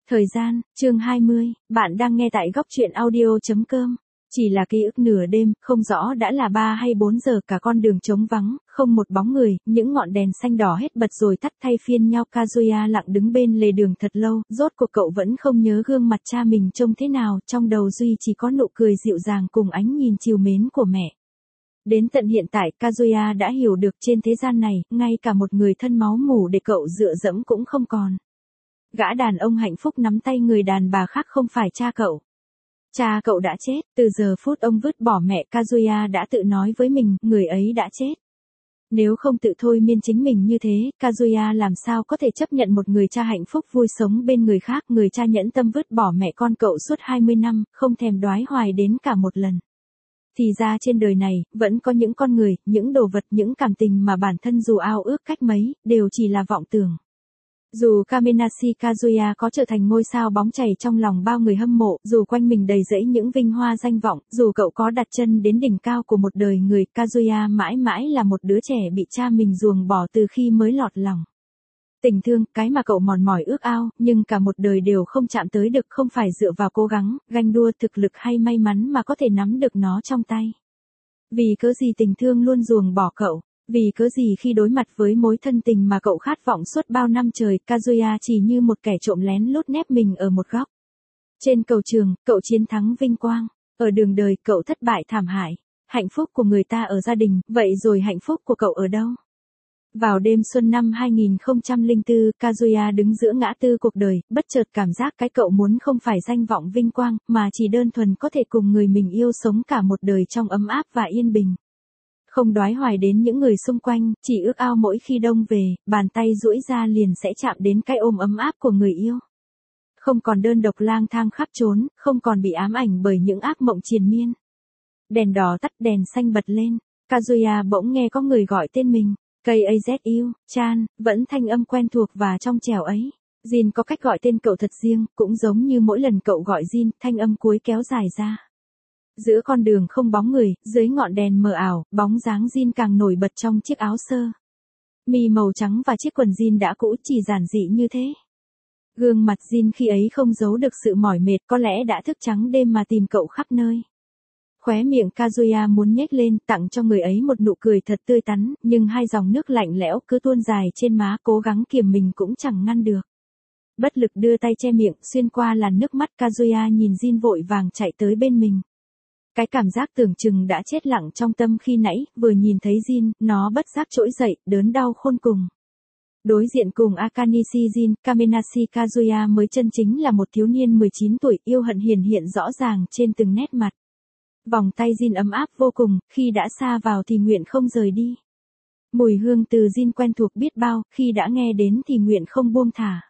Thời gian, chương 20, bạn đang nghe tại góc truyện audio.com. Chỉ là ký ức nửa đêm, không rõ đã là 3 hay 4 giờ, cả con đường trống vắng, không một bóng người, những ngọn đèn xanh đỏ hết bật rồi tắt thay phiên nhau. Kazuya lặng đứng bên lề đường thật lâu, rốt cuộc cậu vẫn không nhớ gương mặt cha mình trông thế nào, trong đầu duy chỉ có nụ cười dịu dàng cùng ánh nhìn trìu mến của mẹ. Đến tận hiện tại, Kazuya đã hiểu được trên thế gian này, ngay cả một người thân máu mủ để cậu dựa dẫm cũng không còn. Gã đàn ông hạnh phúc nắm tay người đàn bà khác không phải cha cậu. Cha cậu đã chết, từ giờ phút ông vứt bỏ mẹ, Kazuya đã tự nói với mình, người ấy đã chết. Nếu không tự thôi miên chính mình như thế, Kazuya làm sao có thể chấp nhận một người cha hạnh phúc vui sống bên người khác, người cha nhẫn tâm vứt bỏ mẹ con cậu suốt 20 năm, không thèm đoái hoài đến cả một lần. Thì ra trên đời này, vẫn có những con người, những đồ vật, những cảm tình mà bản thân dù ao ước cách mấy, đều chỉ là vọng tưởng. Dù Kamenashi Kazuya có trở thành ngôi sao bóng chảy trong lòng bao người hâm mộ, dù quanh mình đầy rẫy những vinh hoa danh vọng, dù cậu có đặt chân đến đỉnh cao của một đời người, Kazuya mãi mãi là một đứa trẻ bị cha mình ruồng bỏ từ khi mới lọt lòng. Tình thương, cái mà cậu mòn mỏi ước ao, nhưng cả một đời đều không chạm tới được, không phải dựa vào cố gắng, ganh đua, thực lực hay may mắn mà có thể nắm được nó trong tay. Vì cớ gì tình thương luôn ruồng bỏ cậu? Vì cớ gì khi đối mặt với mối thân tình mà cậu khát vọng suốt bao năm trời, Kazuya chỉ như một kẻ trộm lén lút nép mình ở một góc. Trên cầu trường, cậu chiến thắng vinh quang. Ở đường đời, cậu thất bại thảm hại. Hạnh phúc của người ta ở gia đình, vậy rồi hạnh phúc của cậu ở đâu? Vào đêm xuân năm 2004, Kazuya đứng giữa ngã tư cuộc đời, bất chợt cảm giác cái cậu muốn không phải danh vọng vinh quang, mà chỉ đơn thuần có thể cùng người mình yêu sống cả một đời trong ấm áp và yên bình. Không đoái hoài đến những người xung quanh, chỉ ước ao mỗi khi đông về, bàn tay duỗi ra liền sẽ chạm đến cái ôm ấm áp của người yêu. Không còn đơn độc lang thang khắp trốn, không còn bị ám ảnh bởi những ác mộng triền miên. Đèn đỏ tắt, đèn xanh bật lên, Kazuya bỗng nghe có người gọi tên mình. Kazu, Chan, vẫn thanh âm quen thuộc và trong trẻo ấy. Jin có cách gọi tên cậu thật riêng, cũng giống như mỗi lần cậu gọi Jin, thanh âm cuối kéo dài ra. Giữa con đường không bóng người, dưới ngọn đèn mờ ảo, bóng dáng Jin càng nổi bật trong chiếc áo sơ mi màu trắng và chiếc quần jean đã cũ, chỉ giản dị như thế. Gương mặt Jin khi ấy không giấu được sự mỏi mệt, có lẽ đã thức trắng đêm mà tìm cậu khắp nơi. Khóe miệng Kazuya muốn nhếch lên, tặng cho người ấy một nụ cười thật tươi tắn, nhưng hai dòng nước lạnh lẽo cứ tuôn dài trên má, cố gắng kiềm mình cũng chẳng ngăn được. Bất lực đưa tay che miệng, xuyên qua làn nước mắt, Kazuya nhìn Jin vội vàng chạy tới bên mình. Cái cảm giác tưởng chừng đã chết lặng trong tâm khi nãy, vừa nhìn thấy Jin, nó bất giác trỗi dậy, đớn đau khôn cùng. Đối diện cùng Akanishi Jin, Kamenashi Kazuya mới chân chính là một thiếu niên 19 tuổi, yêu hận hiển hiện rõ ràng trên từng nét mặt. Vòng tay Jin ấm áp vô cùng, khi đã xa vào thì nguyện không rời đi. Mùi hương từ Jin quen thuộc biết bao, khi đã nghe đến thì nguyện không buông thả.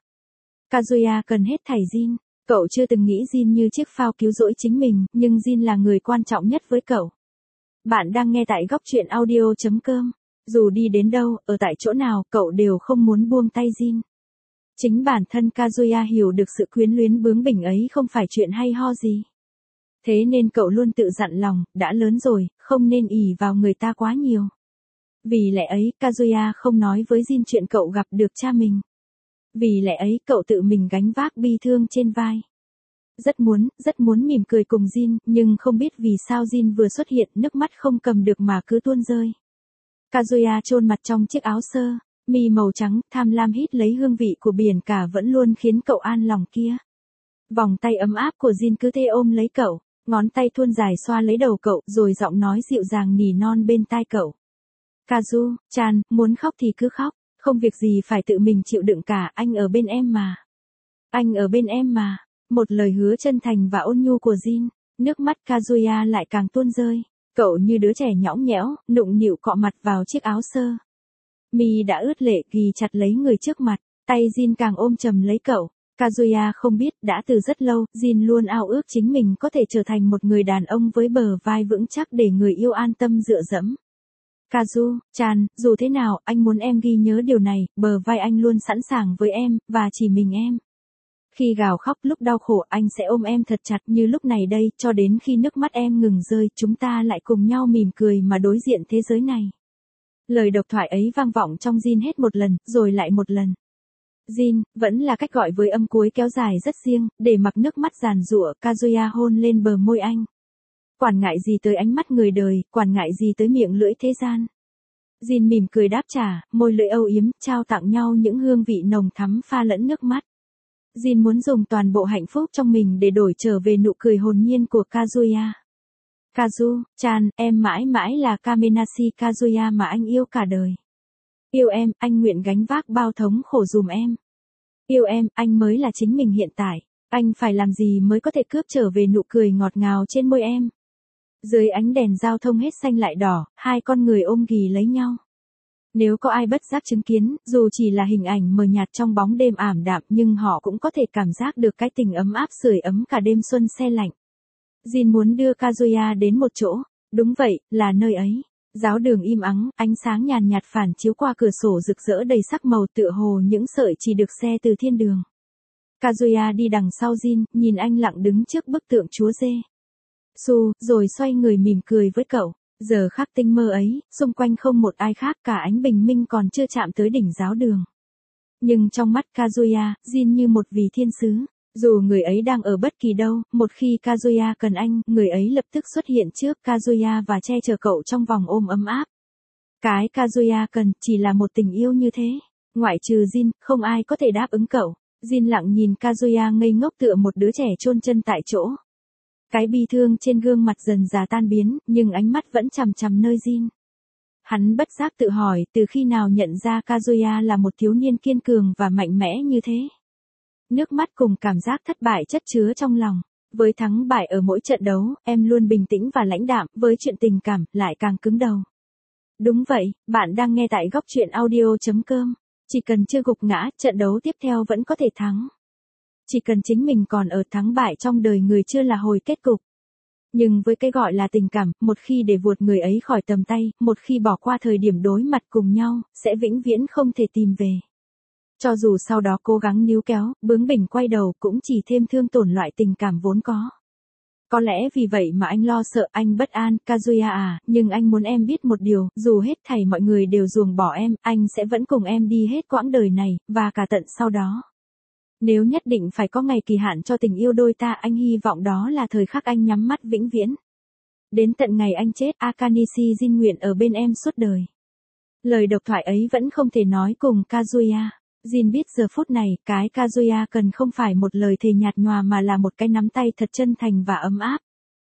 Kazuya cần hết thảy Jin. Cậu chưa từng nghĩ Jin như chiếc phao cứu rỗi chính mình, nhưng Jin là người quan trọng nhất với cậu. Bạn đang nghe tại góc truyện audio.com. Dù đi đến đâu, ở tại chỗ nào, cậu đều không muốn buông tay Jin. Chính bản thân Kazuya hiểu được sự quyến luyến bướng bỉnh ấy không phải chuyện hay ho gì. Thế nên cậu luôn tự dặn lòng, đã lớn rồi, không nên ỷ vào người ta quá nhiều. Vì lẽ ấy, Kazuya không nói với Jin chuyện cậu gặp được cha mình. Vì lẽ ấy, cậu tự mình gánh vác bi thương trên vai. Rất muốn mỉm cười cùng Jin, nhưng không biết vì sao Jin vừa xuất hiện, nước mắt không cầm được mà cứ tuôn rơi. Kazuya chôn mặt trong chiếc áo sơ mi màu trắng, tham lam hít lấy hương vị của biển cả vẫn luôn khiến cậu an lòng kia. Vòng tay ấm áp của Jin cứ thế ôm lấy cậu, ngón tay thuôn dài xoa lấy đầu cậu, rồi giọng nói dịu dàng nỉ non bên tai cậu. Kazu, Chan, muốn khóc thì cứ khóc, không việc gì phải tự mình chịu đựng cả, anh ở bên em mà. Anh ở bên em mà. Một lời hứa chân thành và ôn nhu của Jin, nước mắt Kazuya lại càng tuôn rơi. Cậu như đứa trẻ nhõng nhẽo, nụng nịu cọ mặt vào chiếc áo sơ mi đã ướt lệ, ghì chặt lấy người trước mặt, tay Jin càng ôm chầm lấy cậu. Kazuya không biết, đã từ rất lâu, Jin luôn ao ước chính mình có thể trở thành một người đàn ông với bờ vai vững chắc để người yêu an tâm dựa dẫm. Kazu, Chan, dù thế nào, anh muốn em ghi nhớ điều này, bờ vai anh luôn sẵn sàng với em, và chỉ mình em. Khi gào khóc lúc đau khổ, anh sẽ ôm em thật chặt như lúc này đây, cho đến khi nước mắt em ngừng rơi, chúng ta lại cùng nhau mỉm cười mà đối diện thế giới này. Lời độc thoại ấy vang vọng trong Jin hết một lần, rồi lại một lần. Jin, vẫn là cách gọi với âm cuối kéo dài rất riêng, để mặc nước mắt giàn giụa, Kazuya hôn lên bờ môi anh. Quản ngại gì tới ánh mắt người đời, quản ngại gì tới miệng lưỡi thế gian. Jin mỉm cười đáp trả, môi lưỡi âu yếm, trao tặng nhau những hương vị nồng thắm pha lẫn nước mắt. Jin muốn dùng toàn bộ hạnh phúc trong mình để đổi trở về nụ cười hồn nhiên của Kazuya. Kazu-chan, em mãi mãi là Kamenashi Kazuya mà anh yêu cả đời. Yêu em, anh nguyện gánh vác bao thống khổ dùm em. Yêu em, anh mới là chính mình hiện tại. Anh phải làm gì mới có thể cướp trở về nụ cười ngọt ngào trên môi em. Dưới ánh đèn giao thông hết xanh lại đỏ, hai con người ôm ghì lấy nhau. Nếu có ai bất giác chứng kiến, dù chỉ là hình ảnh mờ nhạt trong bóng đêm ảm đạm nhưng họ cũng có thể cảm giác được cái tình ấm áp sưởi ấm cả đêm xuân se lạnh. Jin muốn đưa Kazuya đến một chỗ. Đúng vậy, là nơi ấy. Giáo đường im ắng, ánh sáng nhàn nhạt phản chiếu qua cửa sổ rực rỡ đầy sắc màu tựa hồ những sợi chỉ được xe từ thiên đường. Kazuya đi đằng sau Jin, nhìn anh lặng đứng trước bức tượng chúa dê. Rồi xoay người mỉm cười với cậu. Giờ khắc tinh mơ ấy, xung quanh không một ai khác cả ánh bình minh còn chưa chạm tới đỉnh giáo đường. Nhưng trong mắt Kazuya, Jin như một vị thiên sứ. Dù người ấy đang ở bất kỳ đâu, một khi Kazuya cần anh, người ấy lập tức xuất hiện trước Kazuya và che chở cậu trong vòng ôm ấm áp. Cái Kazuya cần chỉ là một tình yêu như thế. Ngoại trừ Jin, không ai có thể đáp ứng cậu. Jin lặng nhìn Kazuya ngây ngốc tựa một đứa trẻ chôn chân tại chỗ. Cái bi thương trên gương mặt dần dà tan biến, nhưng ánh mắt vẫn chằm chằm nơi Jin. Hắn bất giác tự hỏi từ khi nào nhận ra Kazuya là một thiếu niên kiên cường và mạnh mẽ như thế. Nước mắt cùng cảm giác thất bại chất chứa trong lòng. Với thắng bại ở mỗi trận đấu, em luôn bình tĩnh và lãnh đạm, với chuyện tình cảm, lại càng cứng đầu. Đúng vậy, bạn đang nghe tại góc truyện audio.com. Chỉ cần chưa gục ngã, trận đấu tiếp theo vẫn có thể thắng. Chỉ cần chính mình còn ở thắng bại trong đời người chưa là hồi kết cục. Nhưng với cái gọi là tình cảm, một khi để vuột người ấy khỏi tầm tay, một khi bỏ qua thời điểm đối mặt cùng nhau, sẽ vĩnh viễn không thể tìm về. Cho dù sau đó cố gắng níu kéo, bướng bỉnh quay đầu cũng chỉ thêm thương tổn loại tình cảm vốn có. Có lẽ vì vậy mà anh lo sợ, anh bất an, Kazuya à, nhưng anh muốn em biết một điều, dù hết thảy mọi người đều ruồng bỏ em, anh sẽ vẫn cùng em đi hết quãng đời này, và cả tận sau đó. Nếu nhất định phải có ngày kỳ hạn cho tình yêu đôi ta, anh hy vọng đó là thời khắc anh nhắm mắt vĩnh viễn. Đến tận ngày anh chết, Akanishi Jin nguyện ở bên em suốt đời. Lời độc thoại ấy vẫn không thể nói cùng Kazuya. Jin biết giờ phút này, cái Kazuya cần không phải một lời thề nhạt nhòa mà là một cái nắm tay thật chân thành và ấm áp.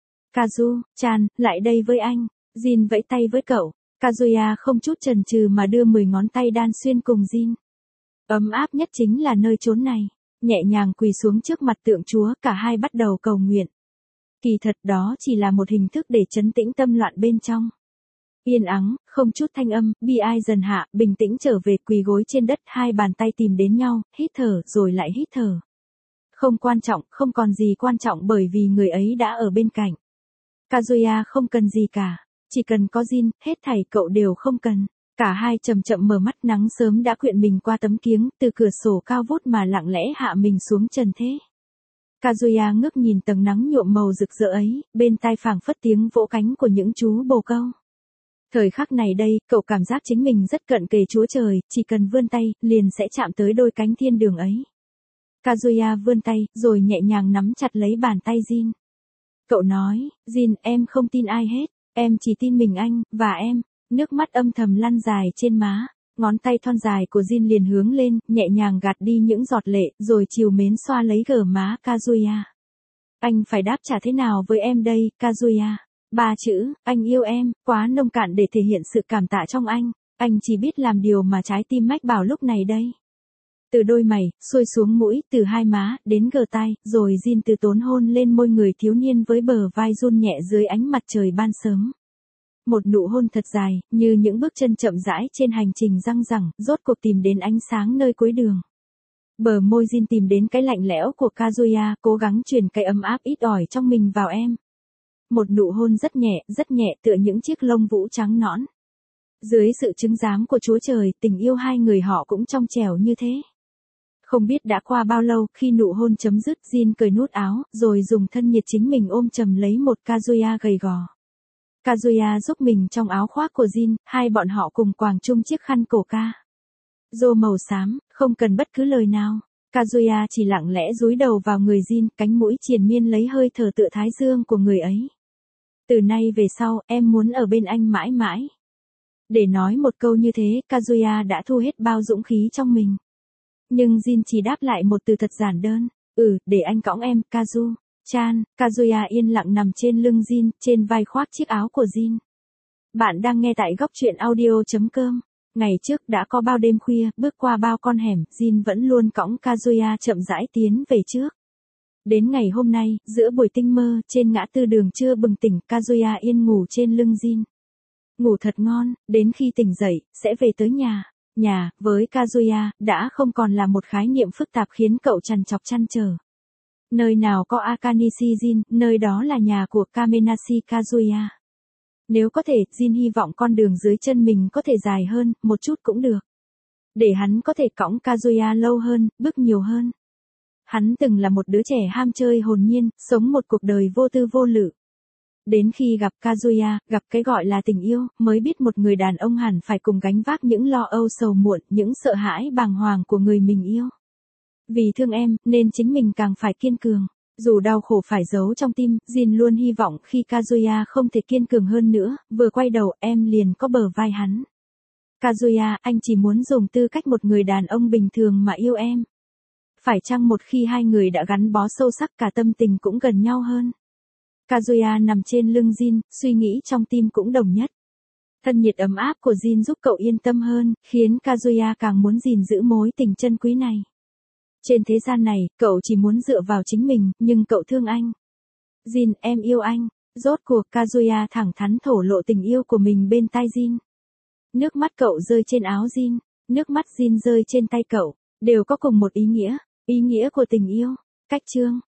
Kazu-chan, lại đây với anh. Jin vẫy tay với cậu. Kazuya không chút chần chừ mà đưa 10 ngón tay đan xuyên cùng Jin. Ấm áp nhất chính là nơi chốn này. Nhẹ nhàng quỳ xuống trước mặt tượng Chúa, cả hai bắt đầu cầu nguyện. Kỳ thật đó chỉ là một hình thức để trấn tĩnh tâm loạn bên trong. Yên ắng, không chút thanh âm, bi ai dần hạ, bình tĩnh trở về, quỳ gối trên đất, hai bàn tay tìm đến nhau, hít thở, rồi lại hít thở. Không quan trọng, không còn gì quan trọng bởi vì người ấy đã ở bên cạnh. Kazuya không cần gì cả. Chỉ cần có Jin, hết thảy cậu đều không cần. Cả hai chậm chậm mở mắt, nắng sớm đã quyện mình qua tấm kiếng, từ cửa sổ cao vút mà lặng lẽ hạ mình xuống trần thế. Kazuya ngước nhìn tầng nắng nhuộm màu rực rỡ ấy, bên tai phảng phất tiếng vỗ cánh của những chú bồ câu. Thời khắc này đây, cậu cảm giác chính mình rất cận kề Chúa Trời, chỉ cần vươn tay, liền sẽ chạm tới đôi cánh thiên đường ấy. Kazuya vươn tay, rồi nhẹ nhàng nắm chặt lấy bàn tay Jin. Cậu nói, Jin, em không tin ai hết, em chỉ tin mình anh, và em. Nước mắt âm thầm lăn dài trên má, ngón tay thon dài của Jin liền hướng lên, nhẹ nhàng gạt đi những giọt lệ, rồi trìu mến xoa lấy gò má Kazuya. Anh phải đáp trả thế nào với em đây, Kazuya? 3 chữ, anh yêu em, quá nông cạn để thể hiện sự cảm tạ trong anh chỉ biết làm điều mà trái tim mách bảo lúc này đây. Từ đôi mày, xuôi xuống mũi, từ hai má, đến gờ tai, rồi Jin từ tốn hôn lên môi người thiếu niên với bờ vai run nhẹ dưới ánh mặt trời ban sớm. Một nụ hôn thật dài, như những bước chân chậm rãi trên hành trình răng rẳng, rốt cuộc tìm đến ánh sáng nơi cuối đường. Bờ môi Jin tìm đến cái lạnh lẽo của Kazuya, cố gắng truyền cái ấm áp ít ỏi trong mình vào em. Một nụ hôn rất nhẹ tựa những chiếc lông vũ trắng nõn. Dưới sự chứng giám của Chúa Trời, tình yêu hai người họ cũng trong trẻo như thế. Không biết đã qua bao lâu, khi nụ hôn chấm dứt, Jin cởi nút áo, rồi dùng thân nhiệt chính mình ôm chầm lấy một Kazuya gầy gò. Kazuya giúp mình trong áo khoác của Jin, hai bọn họ cùng quàng chung chiếc khăn cổ ca. Rô màu xám, không cần bất cứ lời nào. Kazuya chỉ lặng lẽ dúi đầu vào người Jin, cánh mũi triền miên lấy hơi thở tựa thái dương của người ấy. Từ nay về sau, em muốn ở bên anh mãi mãi. Để nói một câu như thế, Kazuya đã thu hết bao dũng khí trong mình. Nhưng Jin chỉ đáp lại một từ thật giản đơn. Để anh cõng em, Kazu-chan. Kazuya yên lặng nằm trên lưng Jin, trên vai khoác chiếc áo của Jin. Bạn đang nghe tại góc truyện audio.com. Ngày trước đã có bao đêm khuya, bước qua bao con hẻm, Jin vẫn luôn cõng Kazuya chậm rãi tiến về trước. Đến ngày hôm nay, giữa buổi tinh mơ, trên ngã tư đường chưa bừng tỉnh, Kazuya yên ngủ trên lưng Jin. Ngủ thật ngon, đến khi tỉnh dậy, sẽ về tới nhà. Nhà, với Kazuya, đã không còn là một khái niệm phức tạp khiến cậu trằn trọc trăn trở. Nơi nào có Akanishi Jin, nơi đó là nhà của Kamenashi Kazuya. Nếu có thể, Jin hy vọng con đường dưới chân mình có thể dài hơn, một chút cũng được. Để hắn có thể cõng Kazuya lâu hơn, bước nhiều hơn. Hắn từng là một đứa trẻ ham chơi hồn nhiên, sống một cuộc đời vô tư vô lự. Đến khi gặp Kazuya, gặp cái gọi là tình yêu, mới biết một người đàn ông hẳn phải cùng gánh vác những lo âu sầu muộn, những sợ hãi bàng hoàng của người mình yêu. Vì thương em, nên chính mình càng phải kiên cường. Dù đau khổ phải giấu trong tim, Jin luôn hy vọng khi Kazuya không thể kiên cường hơn nữa, vừa quay đầu em liền có bờ vai hắn. Kazuya, anh chỉ muốn dùng tư cách một người đàn ông bình thường mà yêu em. Phải chăng một khi hai người đã gắn bó sâu sắc cả tâm tình cũng gần nhau hơn? Kazuya nằm trên lưng Jin, suy nghĩ trong tim cũng đồng nhất. Thân nhiệt ấm áp của Jin giúp cậu yên tâm hơn, khiến Kazuya càng muốn gìn giữ mối tình chân quý này. Trên thế gian này, cậu chỉ muốn dựa vào chính mình, nhưng cậu thương anh. Jin, em yêu anh. Rốt cuộc Kazuya thẳng thắn thổ lộ tình yêu của mình bên tai Jin. Nước mắt cậu rơi trên áo Jin, nước mắt Jin rơi trên tay cậu, đều có cùng một ý nghĩa của tình yêu. Cách chương